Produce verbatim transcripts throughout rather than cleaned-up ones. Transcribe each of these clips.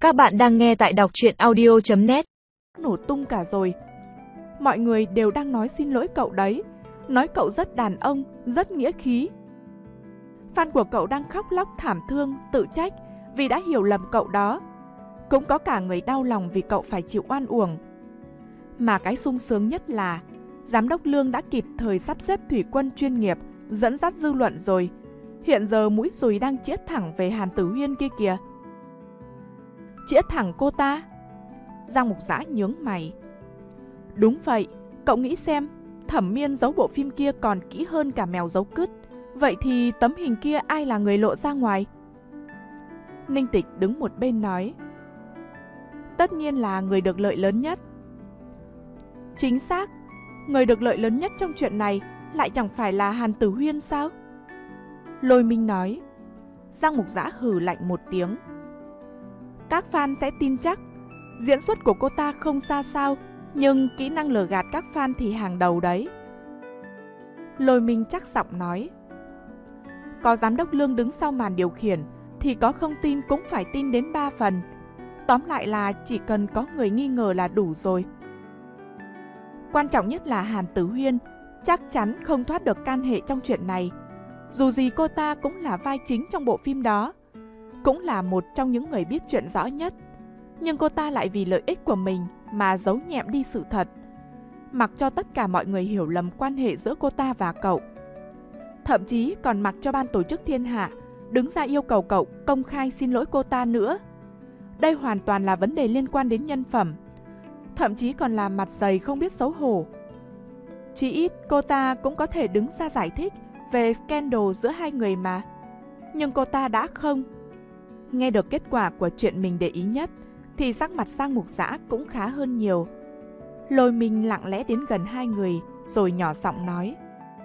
Các bạn đang nghe tại đọc truyện audio chấm net. Nổ tung cả rồi. Mọi người đều đang nói xin lỗi cậu đấy. Nói cậu rất đàn ông, rất nghĩa khí. Fan của cậu đang khóc lóc thảm thương, tự trách vì đã hiểu lầm cậu đó. Cũng có cả người đau lòng vì cậu phải chịu oan uổng. Mà cái sung sướng nhất là Giám đốc Lương đã kịp thời sắp xếp thủy quân chuyên nghiệp, dẫn dắt dư luận rồi. Hiện giờ mũi dùi đang chĩa thẳng về Hàn Tử Huyên kia kìa. Chĩa thẳng cô ta? Giang Mục Dã nhướng mày. Đúng vậy, cậu nghĩ xem, Thẩm Miên giấu bộ phim kia còn kỹ hơn cả mèo giấu cứt. Vậy thì tấm hình kia ai là người lộ ra ngoài? Ninh Tịch đứng một bên nói. Tất nhiên là người được lợi lớn nhất. Chính xác, người được lợi lớn nhất trong chuyện này lại chẳng phải là Hàn Tử Huyên sao? Lôi Minh nói. Giang Mục Dã hừ lạnh một tiếng. Các fan sẽ tin chắc. Diễn xuất của cô ta không xa sao, nhưng kỹ năng lừa gạt các fan thì hàng đầu đấy. Lôi Minh chắc giọng nói. Có Giám đốc Lương đứng sau màn điều khiển thì có không tin cũng phải tin đến ba phần. Tóm lại là chỉ cần có người nghi ngờ là đủ rồi. Quan trọng nhất là Hàn Tử Huyên chắc chắn không thoát được can hệ trong chuyện này. Dù gì cô ta cũng là vai chính trong bộ phim đó, cũng là một trong những người biết chuyện rõ nhất. Nhưng cô ta lại vì lợi ích của mình mà giấu nhẹm đi sự thật, mặc cho tất cả mọi người hiểu lầm quan hệ giữa cô ta và cậu. Thậm chí còn mặc cho ban tổ chức Thiên Hạ đứng ra yêu cầu cậu công khai xin lỗi cô ta nữa. Đây hoàn toàn là vấn đề liên quan đến nhân phẩm. Thậm chí còn là mặt dày không biết xấu hổ. Chỉ ít cô ta cũng có thể đứng ra giải thích về scandal giữa hai người mà. Nhưng cô ta đã không. Nghe được kết quả của chuyện mình để ý nhất thì sắc mặt Giang Mục Dã cũng khá hơn nhiều. Lôi Minh lặng lẽ đến gần hai người rồi nhỏ giọng nói.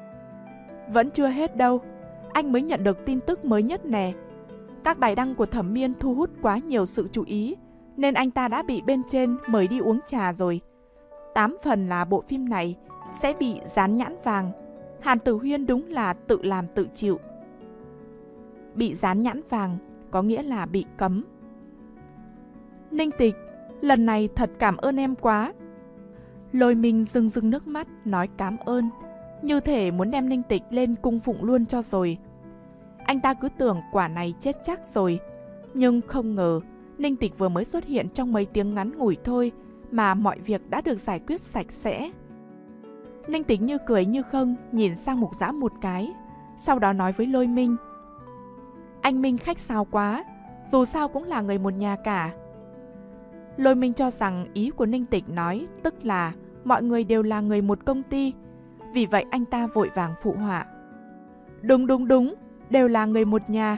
Vẫn chưa hết đâu, anh mới nhận được tin tức mới nhất nè. Các bài đăng của Thẩm Miên thu hút quá nhiều sự chú ý, nên anh ta đã bị bên trên mời đi uống trà rồi. Tám phần là bộ phim này sẽ bị dán nhãn vàng. Hàn Tử Huyên đúng là tự làm tự chịu. Bị dán nhãn vàng có nghĩa là bị cấm. Ninh Tịch, lần này thật cảm ơn em quá. Lôi Minh rưng rưng nước mắt nói cảm ơn, như thể muốn đem Ninh Tịch lên cung phụng luôn cho rồi. Anh ta cứ tưởng quả này chết chắc rồi, nhưng không ngờ Ninh Tịch vừa mới xuất hiện trong mấy tiếng ngắn ngủi thôi mà mọi việc đã được giải quyết sạch sẽ. Ninh Tịch như cười như không nhìn sang Mục Dã một cái, sau đó nói với Lôi Minh. Anh Minh khách sáo quá, dù sao cũng là người một nhà cả. Lôi Minh cho rằng ý của Ninh Tịch nói tức là mọi người đều là người một công ty, vì vậy anh ta vội vàng phụ họa. Đúng đúng đúng, đều là người một nhà.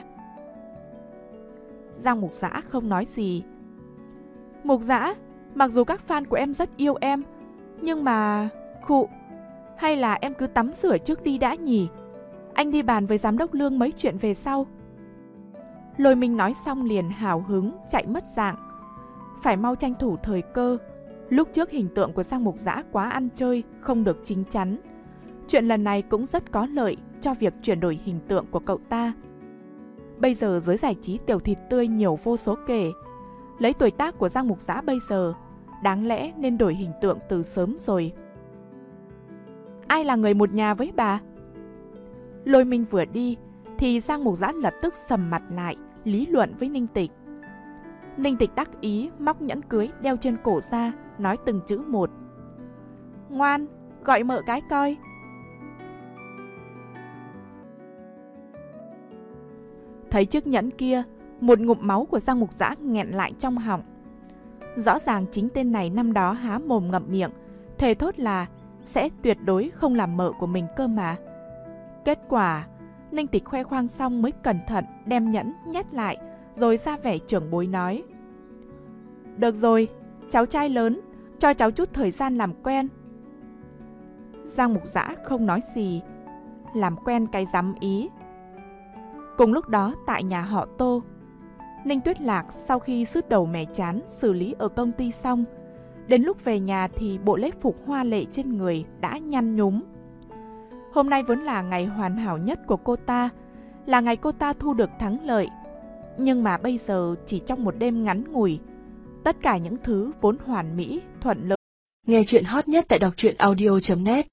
Giang Mục Dã không nói gì. Mục Dã, mặc dù các fan của em rất yêu em, nhưng mà... Khụ, hay là em cứ tắm rửa trước đi đã nhỉ? Anh đi bàn với Giám đốc Lương mấy chuyện về sau. Lôi Minh nói xong liền hào hứng chạy mất dạng. Phải mau tranh thủ thời cơ. Lúc trước hình tượng của Giang Mục Dã quá ăn chơi, không được chín chắn. Chuyện lần này cũng rất có lợi cho việc chuyển đổi hình tượng của cậu ta. Bây giờ giới giải trí tiểu thịt tươi nhiều vô số kể. Lấy tuổi tác của Giang Mục Dã bây giờ, đáng lẽ nên đổi hình tượng từ sớm rồi. Ai là người một nhà với bà? Lôi Minh vừa đi thì Giang Mục Dã lập tức sầm mặt lại, lý luận với Ninh Tịch. Ninh Tịch đắc ý móc nhẫn cưới đeo trên cổ ra, nói từng chữ một. Ngoan, gọi mợ cái coi. Thấy chiếc nhẫn kia, một ngụm máu của Giang Mục Dã nghẹn lại trong họng. Rõ ràng chính tên này năm đó há mồm ngậm miệng, thề thốt là sẽ tuyệt đối không làm mợ của mình cơ mà. Kết quả, Ninh Tịch khoe khoang xong mới cẩn thận đem nhẫn nhét lại, rồi ra vẻ trưởng bối nói. Được rồi, cháu trai lớn, cho cháu chút thời gian làm quen. Giang Mục Dã không nói gì. Làm quen cái dám ý. Cùng lúc đó tại nhà họ Tô, Ninh Tuyết Lạc sau khi sứt đầu mẻ chán xử lý ở công ty xong, đến lúc về nhà thì bộ lễ phục hoa lệ trên người đã nhăn nhúm. Hôm nay vốn là ngày hoàn hảo nhất của cô ta, là ngày cô ta thu được thắng lợi. Nhưng mà bây giờ chỉ trong một đêm ngắn ngủi, Tất cả những thứ vốn hoàn mỹ, thuận lợi. Nghe chuyện hot nhất tại đọc truyện audio chấm net